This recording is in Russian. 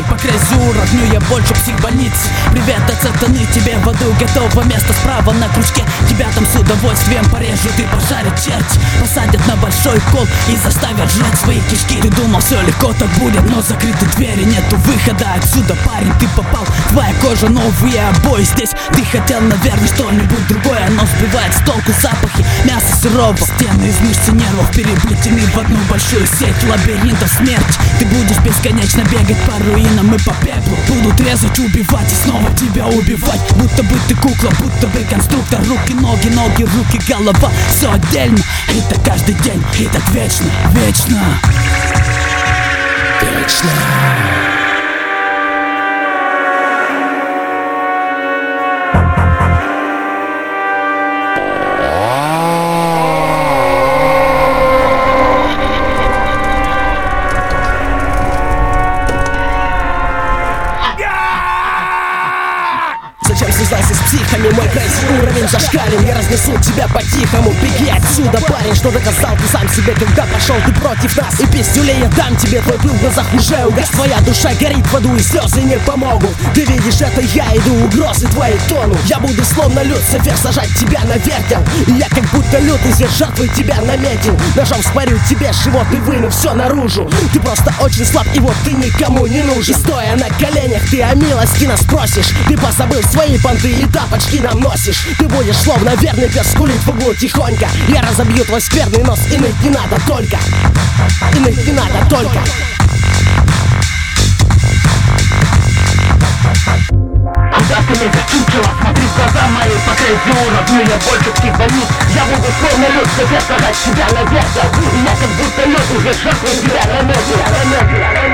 моей по грязи уровню, я больше психбольниц. Привет от сатаны, тебе в аду готово место справа на крючке. Тебя там с удовольствием порежут и пожарят черти. Посадят на большой кол и заставят жрать свои кишки. Ты думал, все легко так будет, но закрыты двери, нету выхода отсюда, парень, ты попал. Твоя кожа, новые обои здесь. Ты хотел, наверное, что-нибудь другое, но сбивает с толку запахи мяса сырого. Стены из мышц и нервов переплетены в одну большую сеть лабиринтов смерти. Ты будешь бесконечно бегать по руинам и по пеплу. Будут резать, убивать и снова тебя убивать. Будто бы ты кукла, будто бы конструктор. Руки, ноги, ноги, руки, голова. Все отдельно, и так каждый день, и так вечно, вечно, вечно. Зачем связался с психами? Мой крейзи уровень зашкален. Я разнесу тебя по-тихому. Беги отсюда, парень, что доказал ты сам себе, когда пошел ты против нас. И пиздюлей я дам тебе, твой пыл в глазах уже угас. Твоя душа горит в аду и слезы не помогут. Ты видишь, это я иду, угрозы твои тону. Я буду словно Люцифер сажать тебя на вертел. И я как будто лютый зверь жертвой тебя наметил. Ножом спарю тебе живот и выну все наружу. Ты просто очень слаб, и вот ты никому не нужен. И стоя на коленях, ты о милости нас просишь. Ты позабыл свои понты и тапочки нам носишь. Ты будешь словно верный пес скулить в углу тихонько. Я разобью твой скверный нос, и ныть не надо только. И ныть не надо только. Куда ты меня чучело? Смотри в глаза мои по грязи уровню, я больше психбольниц. Я буду словно Люцифер сажать тебя на вертел. И я как будто лед уже жертвой тебя наметил.